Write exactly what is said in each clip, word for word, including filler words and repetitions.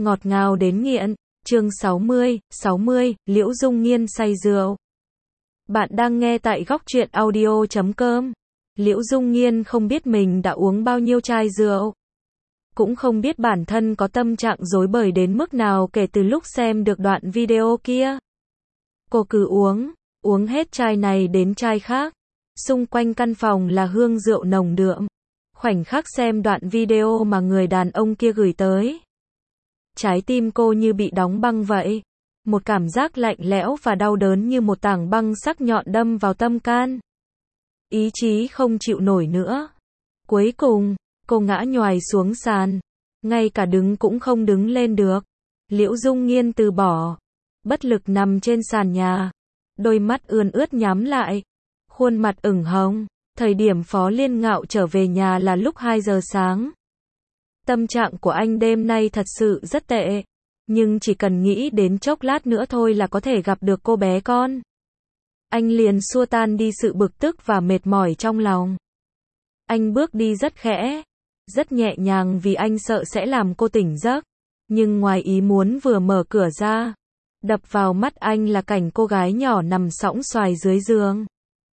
Ngọt ngào đến nghiện. Chương sáu mươi, sáu mươi, Liễu Dung Nghiên say rượu. Bạn đang nghe tại góc truyện audio chấm com. Liễu Dung Nghiên không biết mình đã uống bao nhiêu chai rượu. Cũng không biết bản thân có tâm trạng rối bời đến mức nào kể từ lúc xem được đoạn video kia. Cô cứ uống, uống hết chai này đến chai khác. Xung quanh căn phòng là hương rượu nồng đượm. Khoảnh khắc xem đoạn video mà người đàn ông kia gửi tới. Trái tim cô như bị đóng băng vậy. Một cảm giác lạnh lẽo và đau đớn như một tảng băng sắc nhọn đâm vào tâm can. Ý chí không chịu nổi nữa. Cuối cùng, cô ngã nhoài xuống sàn. Ngay cả đứng cũng không đứng lên được. Liễu Dung Nghiên từ bỏ. Bất lực nằm trên sàn nhà. Đôi mắt ươn ướt nhắm lại. Khuôn mặt ửng hồng. Thời điểm Phó Liên Ngạo trở về nhà là lúc hai giờ sáng. Tâm trạng của anh đêm nay thật sự rất tệ. Nhưng chỉ cần nghĩ đến chốc lát nữa thôi là có thể gặp được cô bé con. Anh liền xua tan đi sự bực tức và mệt mỏi trong lòng. Anh bước đi rất khẽ, rất nhẹ nhàng vì anh sợ sẽ làm cô tỉnh giấc. Nhưng ngoài ý muốn vừa mở cửa ra, đập vào mắt anh là cảnh cô gái nhỏ nằm sõng soài dưới giường.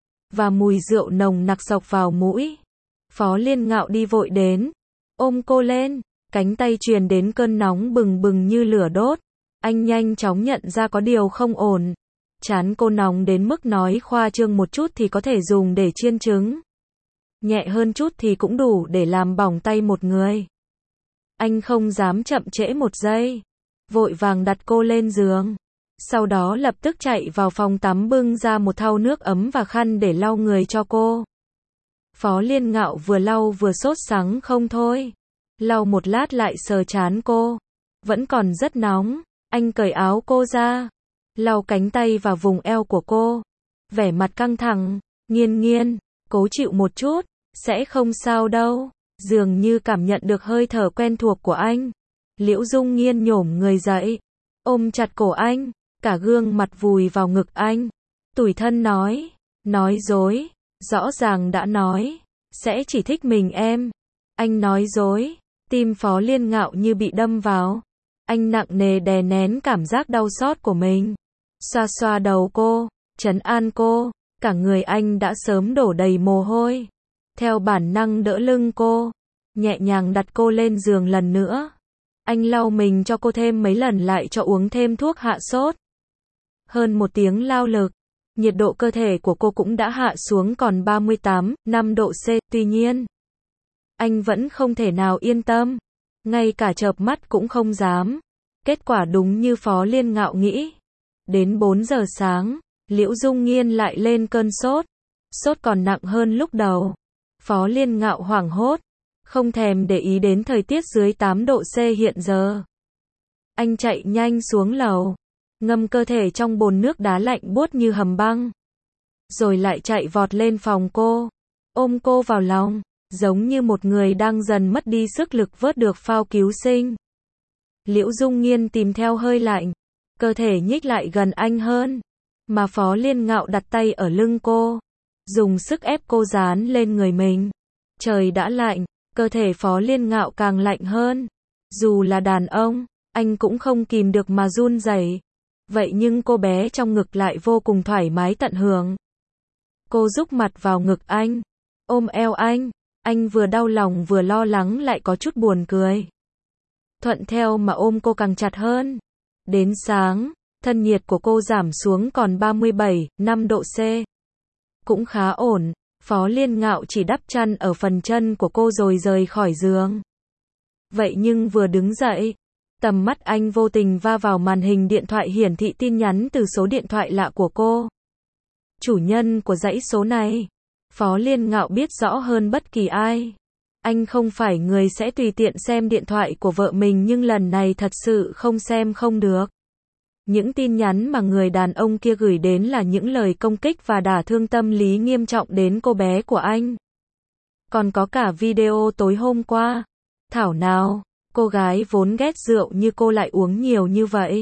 Và mùi rượu nồng nặc xộc vào mũi. Phó Liên Ngạo đi vội đến, ôm cô lên, cánh tay truyền đến cơn nóng bừng bừng như lửa đốt. Anh nhanh chóng nhận ra có điều không ổn. Trán cô nóng đến mức nói khoa trương một chút thì có thể dùng để chiên trứng. Nhẹ hơn chút thì cũng đủ để làm bỏng tay một người. Anh không dám chậm trễ một giây. Vội vàng đặt cô lên giường. Sau đó lập tức chạy vào phòng tắm bưng ra một thau nước ấm và khăn để lau người cho cô. Phó Liên Ngạo vừa lau vừa sốt sắng không thôi. Lau một lát lại sờ trán cô. Vẫn còn rất nóng. Anh cởi áo cô ra. Lau cánh tay và vùng eo của cô. Vẻ mặt căng thẳng. Nghiên nghiên, cố chịu một chút. Sẽ không sao đâu. Dường như cảm nhận được hơi thở quen thuộc của anh. Liễu Dung Nghiên nhổm người dậy. Ôm chặt cổ anh. Cả gương mặt vùi vào ngực anh. Tủi thân nói. Nói dối. Rõ ràng đã nói. Sẽ chỉ thích mình em. Anh nói dối. Tim Phó Liên Ngạo như bị đâm vào. Anh nặng nề đè nén cảm giác đau xót của mình. Xoa xoa đầu cô. Trấn an cô. Cả người anh đã sớm đổ đầy mồ hôi. Theo bản năng đỡ lưng cô. Nhẹ nhàng đặt cô lên giường lần nữa. Anh lau mình cho cô thêm mấy lần lại cho uống thêm thuốc hạ sốt. Hơn một tiếng lao lực. Nhiệt độ cơ thể của cô cũng đã hạ xuống còn ba mươi tám phẩy năm độ C. Tuy nhiên, anh vẫn không thể nào yên tâm. Ngay cả chợp mắt cũng không dám. Kết quả đúng như Phó Liên Ngạo nghĩ. Đến bốn giờ sáng, Liễu Dung Nghiên lại lên cơn sốt. Sốt còn nặng hơn lúc đầu. Phó Liên Ngạo hoảng hốt. Không thèm để ý đến thời tiết dưới tám độ C hiện giờ. Anh chạy nhanh xuống lầu. Ngâm cơ thể trong bồn nước đá lạnh buốt như hầm băng. Rồi lại chạy vọt lên phòng cô. Ôm cô vào lòng. Giống như một người đang dần mất đi sức lực vớt được phao cứu sinh. Liễu Dung Nghiên tìm theo hơi lạnh. Cơ thể nhích lại gần anh hơn. Mà Phó Liên Ngạo đặt tay ở lưng cô. Dùng sức ép cô dán lên người mình. Trời đã lạnh. Cơ thể Phó Liên Ngạo càng lạnh hơn. Dù là đàn ông, anh cũng không kìm được mà run rẩy. Vậy nhưng cô bé trong ngực lại vô cùng thoải mái tận hưởng. Cô dúc mặt vào ngực anh. Ôm eo anh. Anh vừa đau lòng vừa lo lắng lại có chút buồn cười. Thuận theo mà ôm cô càng chặt hơn. Đến sáng, thân nhiệt của cô giảm xuống còn ba mươi bảy phẩy năm độ C. Cũng khá ổn. Phó Liên Ngạo chỉ đắp chăn ở phần chân của cô rồi rời khỏi giường. Vậy nhưng vừa đứng dậy, tầm mắt anh vô tình va vào màn hình điện thoại hiển thị tin nhắn từ số điện thoại lạ của cô. Chủ nhân của dãy số này. Phó Liên Ngạo biết rõ hơn bất kỳ ai. Anh không phải người sẽ tùy tiện xem điện thoại của vợ mình nhưng lần này thật sự không xem không được. Những tin nhắn mà người đàn ông kia gửi đến là những lời công kích và đả thương tâm lý nghiêm trọng đến cô bé của anh. Còn có cả video tối hôm qua. Thảo nào, cô gái vốn ghét rượu như cô lại uống nhiều như vậy.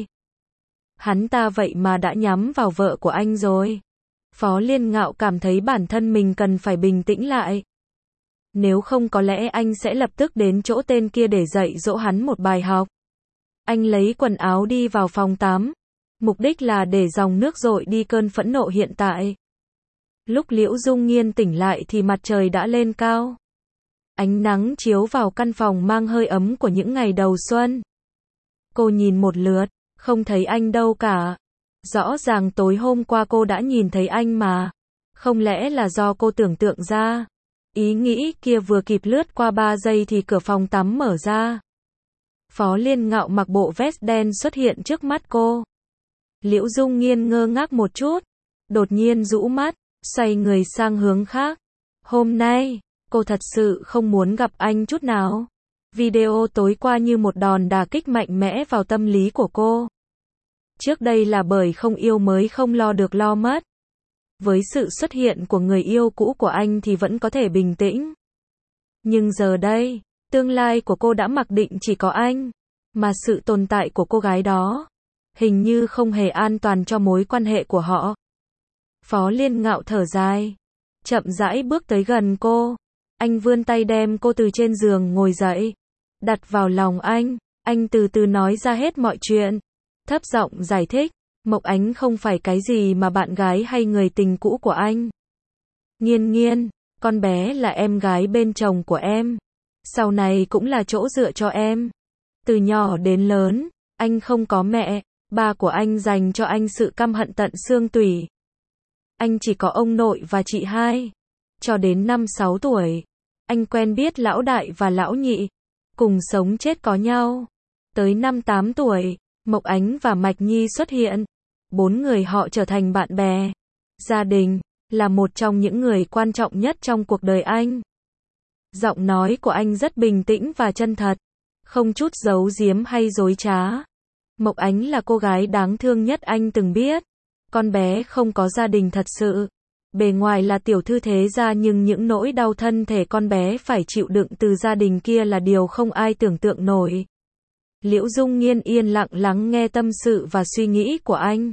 Hắn ta vậy mà đã nhắm vào vợ của anh rồi. Phó Liên Ngạo cảm thấy bản thân mình cần phải bình tĩnh lại. Nếu không có lẽ anh sẽ lập tức đến chỗ tên kia để dạy dỗ hắn một bài học. Anh lấy quần áo đi vào phòng tắm. Mục đích là để dòng nước dội đi cơn phẫn nộ hiện tại. Lúc Liễu Dung Nghiên tỉnh lại thì mặt trời đã lên cao. Ánh nắng chiếu vào căn phòng mang hơi ấm của những ngày đầu xuân. Cô nhìn một lượt, không thấy anh đâu cả. Rõ ràng tối hôm qua cô đã nhìn thấy anh mà. Không lẽ là do cô tưởng tượng ra? Ý nghĩ kia vừa kịp lướt qua ba giây thì cửa phòng tắm mở ra. Phó Liên Ngạo mặc bộ vest đen xuất hiện trước mắt cô. Liễu Dung Nghiên ngơ ngác một chút, đột nhiên rũ mắt, xoay người sang hướng khác. Hôm nay, cô thật sự không muốn gặp anh chút nào. Video tối qua như một đòn đả kích mạnh mẽ vào tâm lý của cô. Trước đây là bởi không yêu mới không lo được lo mất. Với sự xuất hiện của người yêu cũ của anh thì vẫn có thể bình tĩnh. Nhưng giờ đây, tương lai của cô đã mặc định chỉ có anh, mà sự tồn tại của cô gái đó hình như không hề an toàn cho mối quan hệ của họ. Phó Liên Ngạo thở dài, chậm rãi bước tới gần cô. Anh vươn tay đem cô từ trên giường ngồi dậy, đặt vào lòng anh. Anh từ từ nói ra hết mọi chuyện, thấp giọng giải thích. Mộc Ánh không phải cái gì mà bạn gái hay người tình cũ của anh. Nghiên Nghiên, con bé là em gái bên chồng của em. Sau này cũng là chỗ dựa cho em. Từ nhỏ đến lớn, anh không có mẹ. Ba của anh dành cho anh sự căm hận tận xương tủy. Anh chỉ có ông nội và chị hai. Cho đến năm sáu tuổi, anh quen biết lão đại và lão nhị, cùng sống chết có nhau. Tới năm tám tuổi, Mộc Ánh và Mạch Nhi xuất hiện. Bốn người họ trở thành bạn bè. Gia đình là một trong những người quan trọng nhất trong cuộc đời anh. Giọng nói của anh rất bình tĩnh và chân thật, không chút giấu giếm hay dối trá. Mộc Ánh là cô gái đáng thương nhất anh từng biết. Con bé không có gia đình thật sự. Bề ngoài là tiểu thư thế gia nhưng những nỗi đau thân thể con bé phải chịu đựng từ gia đình kia là điều không ai tưởng tượng nổi. Liễu Dung Nghiên yên lặng lắng nghe tâm sự và suy nghĩ của anh.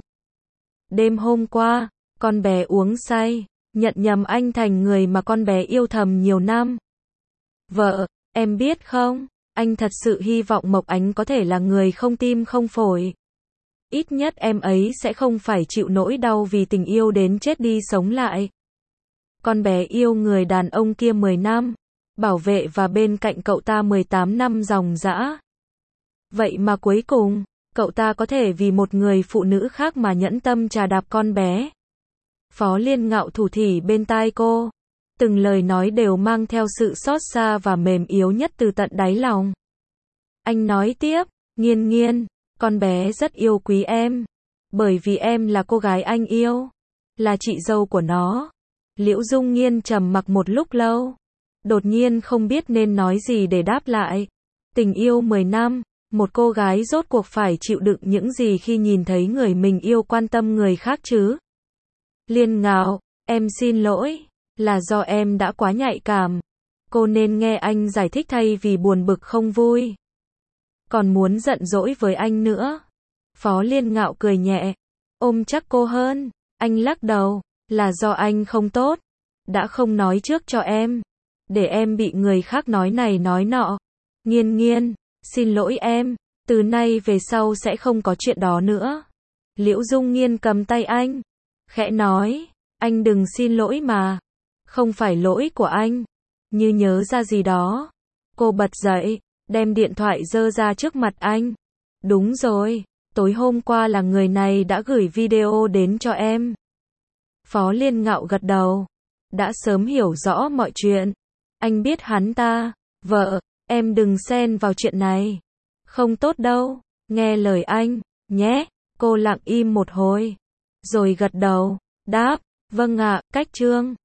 Đêm hôm qua, con bé uống say, nhận nhầm anh thành người mà con bé yêu thầm nhiều năm. Vợ, em biết không, anh thật sự hy vọng Mộc Ánh có thể là người không tim không phổi. Ít nhất em ấy sẽ không phải chịu nỗi đau vì tình yêu đến chết đi sống lại. Con bé yêu người đàn ông kia mười năm, bảo vệ và bên cạnh cậu ta mười tám năm ròng rã. Vậy mà cuối cùng, cậu ta có thể vì một người phụ nữ khác mà nhẫn tâm trà đạp con bé. Phó Liên Ngạo thủ thỉ bên tai cô. Từng lời nói đều mang theo sự xót xa và mềm yếu nhất từ tận đáy lòng. Anh nói tiếp, Nghiên Nghiên, con bé rất yêu quý em. Bởi vì em là cô gái anh yêu. Là chị dâu của nó. Liễu Dung Nghiên trầm mặc một lúc lâu. Đột nhiên không biết nên nói gì để đáp lại. Tình yêu mười năm. Một cô gái rốt cuộc phải chịu đựng những gì khi nhìn thấy người mình yêu quan tâm người khác chứ? Liên Ngạo, em xin lỗi, là do em đã quá nhạy cảm. Cô nên nghe anh giải thích thay vì buồn bực không vui. Còn muốn giận dỗi với anh nữa. Phó Liên Ngạo cười nhẹ, ôm chắc cô hơn. Anh lắc đầu, là do anh không tốt. Đã không nói trước cho em. Để em bị người khác nói này nói nọ. Nghiên Nghiên, xin lỗi em, từ nay về sau sẽ không có chuyện đó nữa. Liễu Dung Nghiên cầm tay anh, khẽ nói, anh đừng xin lỗi mà. Không phải lỗi của anh. Như nhớ ra gì đó, cô bật dậy, đem điện thoại giơ ra trước mặt anh. Đúng rồi, tối hôm qua là người này đã gửi video đến cho em. Phó Liên Ngạo gật đầu, đã sớm hiểu rõ mọi chuyện. Anh biết hắn ta. Vợ, em đừng xen vào chuyện này. Không tốt đâu, nghe lời anh, nhé. Cô lặng im một hồi, rồi gật đầu, đáp, vâng ạ, cách chương.